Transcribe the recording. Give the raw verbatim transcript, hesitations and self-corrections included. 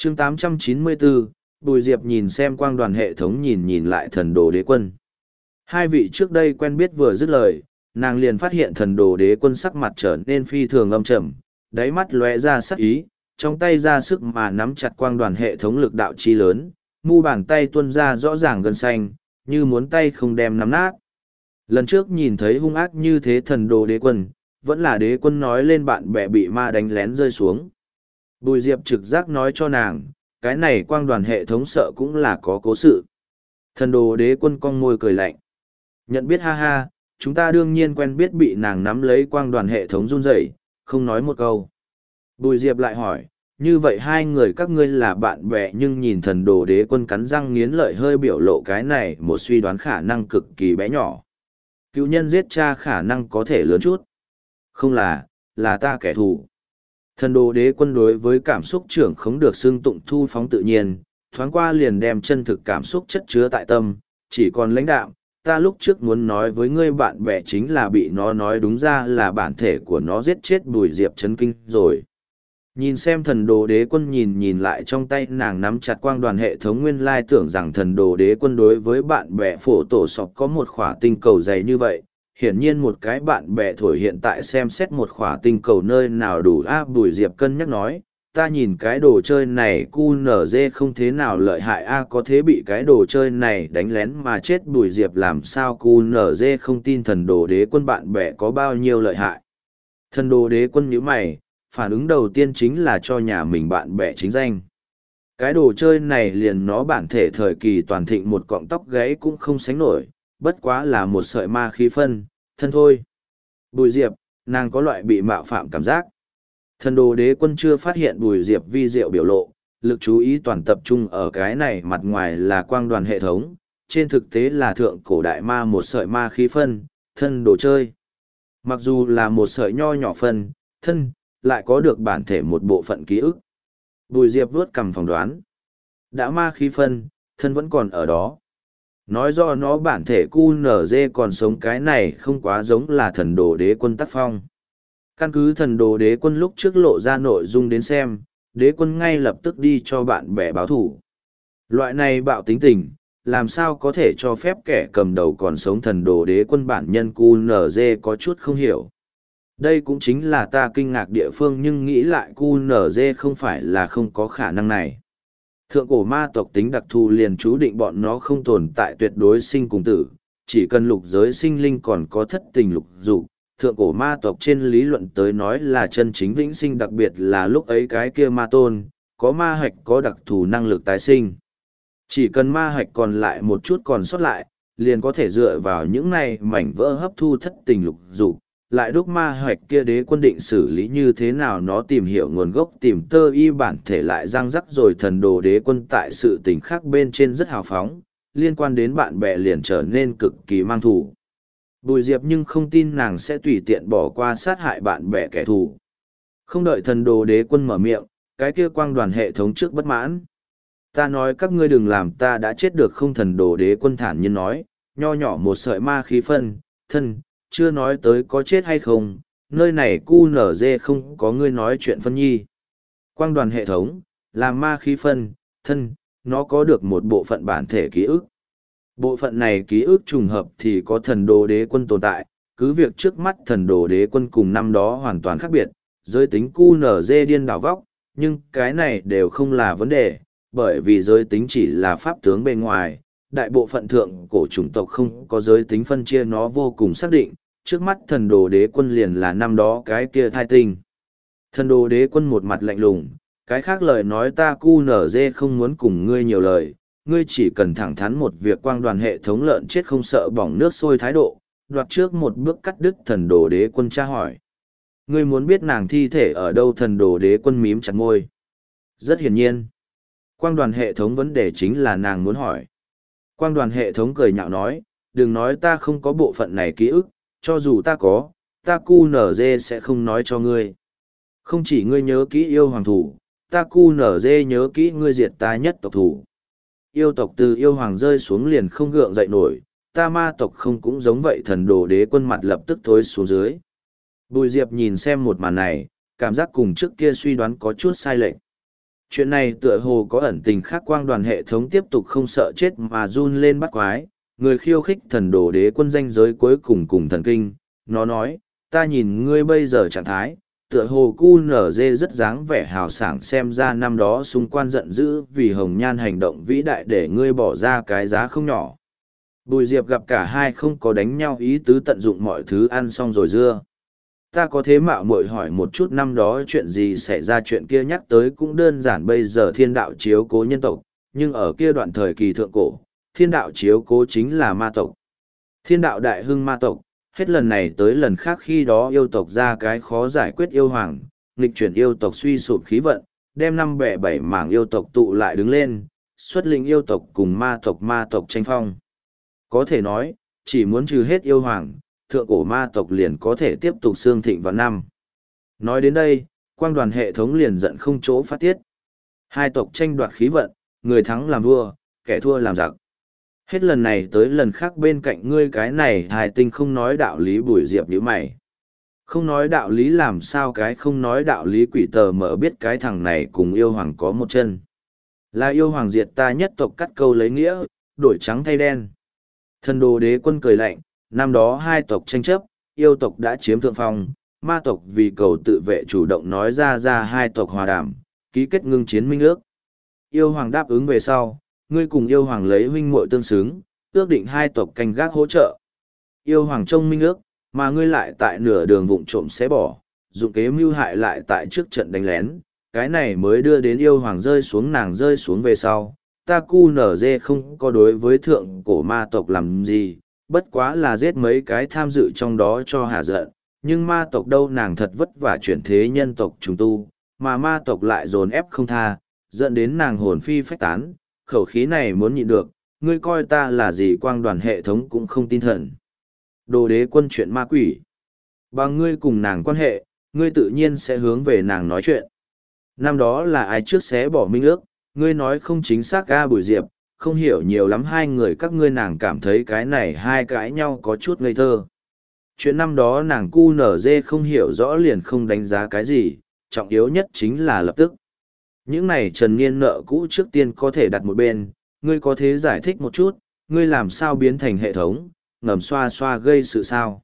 chương tám trăm chín mươi bốn, Bùi Diệp nhìn xem quang đoàn hệ thống nhìn nhìn lại thần đồ đế quân. Hai vị trước đây quen biết vừa dứt lời, nàng liền phát hiện thần đồ đế quân sắc mặt trở nên phi thường âm trầm, đáy mắt lóe ra sắc ý, trong tay ra sức mà nắm chặt quang đoàn hệ thống lực đạo chi lớn, mu bàn tay tuôn ra rõ ràng gân xanh, như muốn tay không đem nắm nát. Lần trước nhìn thấy hung ác như thế thần đồ đế quân, vẫn là đế quân nói lên bạn bè bị ma đánh lén rơi xuống. Bùi Diệp trực giác nói cho nàng, cái này quang đoàn hệ thống sợ cũng là có cố sự. Thần đồ đế quân cong môi cười lạnh. Nhận biết ha ha, chúng ta đương nhiên quen biết bị nàng nắm lấy quang đoàn hệ thống run rẩy, không nói một câu. Bùi Diệp lại hỏi, như vậy hai người các ngươi là bạn bè nhưng nhìn thần đồ đế quân cắn răng nghiến lợi hơi biểu lộ cái này một suy đoán khả năng cực kỳ bé nhỏ. Cựu nhân giết cha khả năng có thể lớn chút. Không là, là ta kẻ thù. Thần đồ đế quân đối với cảm xúc trưởng không được xưng tụng thu phóng tự nhiên, thoáng qua liền đem chân thực cảm xúc chất chứa tại tâm, chỉ còn lãnh đạm. Ta lúc trước muốn nói với ngươi bạn bè chính là bị nó nói đúng ra là bản thể của nó giết chết Bùi Diệp chấn kinh rồi. Nhìn xem thần đồ đế quân nhìn nhìn lại trong tay nàng nắm chặt quang đoàn hệ thống nguyên lai tưởng rằng thần đồ đế quân đối với bạn bè phổ tổ sọc có một khỏa tinh cầu dày như vậy. Hiển nhiên một cái bạn bè thổi hiện tại xem xét một khỏa tinh cầu nơi nào đủ a Bùi Diệp cân nhắc nói, ta nhìn cái đồ chơi này cu nở dê không thế nào lợi hại a có thế bị cái đồ chơi này đánh lén mà chết Bùi Diệp làm sao cu nở dê không tin thần đồ đế quân bạn bè có bao nhiêu lợi hại. Thần đồ đế quân nhíu mày, phản ứng đầu tiên chính là cho nhà mình bạn bè chính danh. Cái đồ chơi này liền nó bản thể thời kỳ toàn thịnh một cọng tóc gáy cũng không sánh nổi, bất quá là một sợi ma khí phân, thân thôi. Bùi Diệp, nàng có loại bị mạo phạm cảm giác. Thần đồ đế quân chưa phát hiện Bùi Diệp vi diệu biểu lộ, lực chú ý toàn tập trung ở cái này mặt ngoài là quang đoàn hệ thống, trên thực tế là thượng cổ đại ma một sợi ma khí phân, thân đồ chơi. Mặc dù là một sợi nho nhỏ phân, thân, lại có được bản thể một bộ phận ký ức. Bùi Diệp vuốt cằm phỏng đoán. Đã ma khí phân, thân vẫn còn ở đó. Nói do nó bản thể cu nở dê còn sống cái này không quá giống là thần đồ đế quân tác phong. Căn cứ thần đồ đế quân lúc trước lộ ra nội dung đến xem, đế quân ngay lập tức đi cho bạn bè báo thủ. Loại này bạo tính tình, làm sao có thể cho phép kẻ cầm đầu còn sống thần đồ đế quân bản nhân cu nở dê có chút không hiểu. Đây cũng chính là ta kinh ngạc địa phương nhưng nghĩ lại cu nở dê không phải là không có khả năng này. Thượng cổ ma tộc tính đặc thù liền chú định bọn nó không tồn tại tuyệt đối sinh cùng tử, chỉ cần lục giới sinh linh còn có thất tình lục dục. Thượng cổ ma tộc trên lý luận tới nói là chân chính vĩnh sinh đặc biệt là lúc ấy cái kia ma tôn, có ma hạch có đặc thù năng lực tái sinh. Chỉ cần ma hạch còn lại một chút còn sót lại, liền có thể dựa vào những này mảnh vỡ hấp thu thất tình lục dục. Lại đúc ma hoạch kia đế quân định xử lý như thế nào nó tìm hiểu nguồn gốc tìm tơ y bản thể lại răng rắc rồi thần đồ đế quân tại sự tình khác bên trên rất hào phóng, liên quan đến bạn bè liền trở nên cực kỳ mang thù. Bùi Diệp nhưng không tin nàng sẽ tùy tiện bỏ qua sát hại bạn bè kẻ thù. Không đợi thần đồ đế quân mở miệng, cái kia quang đoàn hệ thống trước bất mãn. Ta nói các ngươi đừng làm ta đã chết được không thần đồ đế quân thản nhiên nói, nho nhỏ một sợi ma khí phân, thân, chưa nói tới có chết hay không, nơi này cu nở dê không có ngươi nói chuyện phân nhi. Quang đoàn hệ thống, là ma khí phân, thân, nó có được một bộ phận bản thể ký ức. Bộ phận này ký ức trùng hợp thì có thần đồ đế quân tồn tại, cứ việc trước mắt thần đồ đế quân cùng năm đó hoàn toàn khác biệt, giới tính cu nở dê điên đảo vóc, nhưng cái này đều không là vấn đề, bởi vì giới tính chỉ là pháp tướng bên ngoài, đại bộ phận thượng cổ chủng tộc không có giới tính phân chia nó vô cùng xác định, trước mắt thần đồ đế quân liền là năm đó cái kia thai tinh. Thần đồ đế quân một mặt lạnh lùng, cái khác lời nói ta cu nở dê không muốn cùng ngươi nhiều lời, ngươi chỉ cần thẳng thắn một việc quang đoàn hệ thống lợn chết không sợ bỏng nước sôi thái độ, đoạt trước một bước cắt đứt thần đồ đế quân tra hỏi. Ngươi muốn biết nàng thi thể ở đâu thần đồ đế quân mím chặt môi. Rất hiển nhiên. Quang đoàn hệ thống vấn đề chính là nàng muốn hỏi. Quang đoàn hệ thống cười nhạo nói, đừng nói ta không có bộ phận này ký ức, cho dù ta có, ta cu nở dê sẽ không nói cho ngươi. Không chỉ ngươi nhớ kỹ yêu hoàng thủ, ta cu nở dê nhớ kỹ ngươi diệt ta nhất tộc thủ. Yêu tộc từ yêu hoàng rơi xuống liền không gượng dậy nổi, ta ma tộc không cũng giống vậy thần đồ đế quân mặt lập tức thối xuống dưới. Bùi Diệp nhìn xem một màn này, cảm giác cùng trước kia suy đoán có chút sai lệch. Chuyện này tựa hồ có ẩn tình khác, quang đoàn hệ thống tiếp tục không sợ chết mà run lên bắt quái, người khiêu khích thần đồ đế quân danh giới cuối cùng cùng thần kinh, nó nói, ta nhìn ngươi bây giờ trạng thái, tựa hồ cu nở dê rất dáng vẻ hào sảng, xem ra năm đó xung quan giận dữ vì hồng nhan hành động vĩ đại để ngươi bỏ ra cái giá không nhỏ. Bùi Diệp gặp cả hai không có đánh nhau ý tứ, tận dụng mọi thứ ăn xong rồi dưa. Ta có thế mạo muội hỏi một chút năm đó chuyện gì xảy ra, chuyện kia nhắc tới cũng đơn giản, bây giờ thiên đạo chiếu cố nhân tộc, nhưng ở kia đoạn thời kỳ thượng cổ, thiên đạo chiếu cố chính là ma tộc. Thiên đạo đại hưng ma tộc, hết lần này tới lần khác khi đó yêu tộc ra cái khó giải quyết yêu hoàng, nghịch chuyển yêu tộc suy sụp khí vận, đem năm bẻ bảy mảng yêu tộc tụ lại đứng lên, xuất lĩnh yêu tộc cùng ma tộc ma tộc tranh phong. Có thể nói, chỉ muốn trừ hết yêu hoàng, thượng cổ ma tộc liền có thể tiếp tục xương thịnh vào năm. Nói đến đây, quang đoàn hệ thống liền giận không chỗ phát tiết. Hai tộc tranh đoạt khí vận, người thắng làm vua, kẻ thua làm giặc. Hết lần này tới lần khác bên cạnh ngươi cái này hài tinh không nói đạo lý. Bùi Diệp nhíu mày. Không nói đạo lý làm sao cái không nói đạo lý, quỷ tờ mở biết cái thằng này cùng yêu hoàng có một chân. Là yêu hoàng diệt ta nhất tộc, cắt câu lấy nghĩa, đổi trắng thay đen. Thần đồ đế quân cười lạnh, năm đó hai tộc tranh chấp, yêu tộc đã chiếm thượng phong, ma tộc vì cầu tự vệ chủ động nói ra ra hai tộc hòa đàm, ký kết ngưng chiến minh ước. Yêu hoàng đáp ứng về sau, ngươi cùng yêu hoàng lấy huynh muội tương xứng, ước định hai tộc canh gác hỗ trợ. Yêu hoàng trông minh ước, mà ngươi lại tại nửa đường vụng trộm xé bỏ, dụng kế mưu hại lại tại trước trận đánh lén, cái này mới đưa đến yêu hoàng rơi xuống, nàng rơi xuống về sau. Ta cu nở dê không có đối với thượng cổ ma tộc làm gì, bất quá là giết mấy cái tham dự trong đó cho hà giận, nhưng ma tộc đâu, nàng thật vất vả chuyển thế nhân tộc trùng tu, mà ma tộc lại dồn ép không tha, dẫn đến nàng hồn phi phách tán, khẩu khí này muốn nhịn được, ngươi coi ta là gì? Quang đoàn hệ thống cũng không tin thần đồ đế quân chuyện ma quỷ. Bằng ngươi cùng nàng quan hệ, ngươi tự nhiên sẽ hướng về nàng nói chuyện. Năm đó là ai trước xé bỏ minh ước, ngươi nói không chính xác ga. Bùi Diệp không hiểu nhiều lắm hai người các ngươi, nàng cảm thấy cái này hai cãi nhau có chút ngây thơ. Chuyện năm đó nàng cu nở dê không hiểu rõ liền không đánh giá cái gì, trọng yếu nhất chính là lập tức. Những này trần niên nợ cũ trước tiên có thể đặt một bên, ngươi có thế giải thích một chút, ngươi làm sao biến thành hệ thống, ngầm xoa xoa gây sự sao.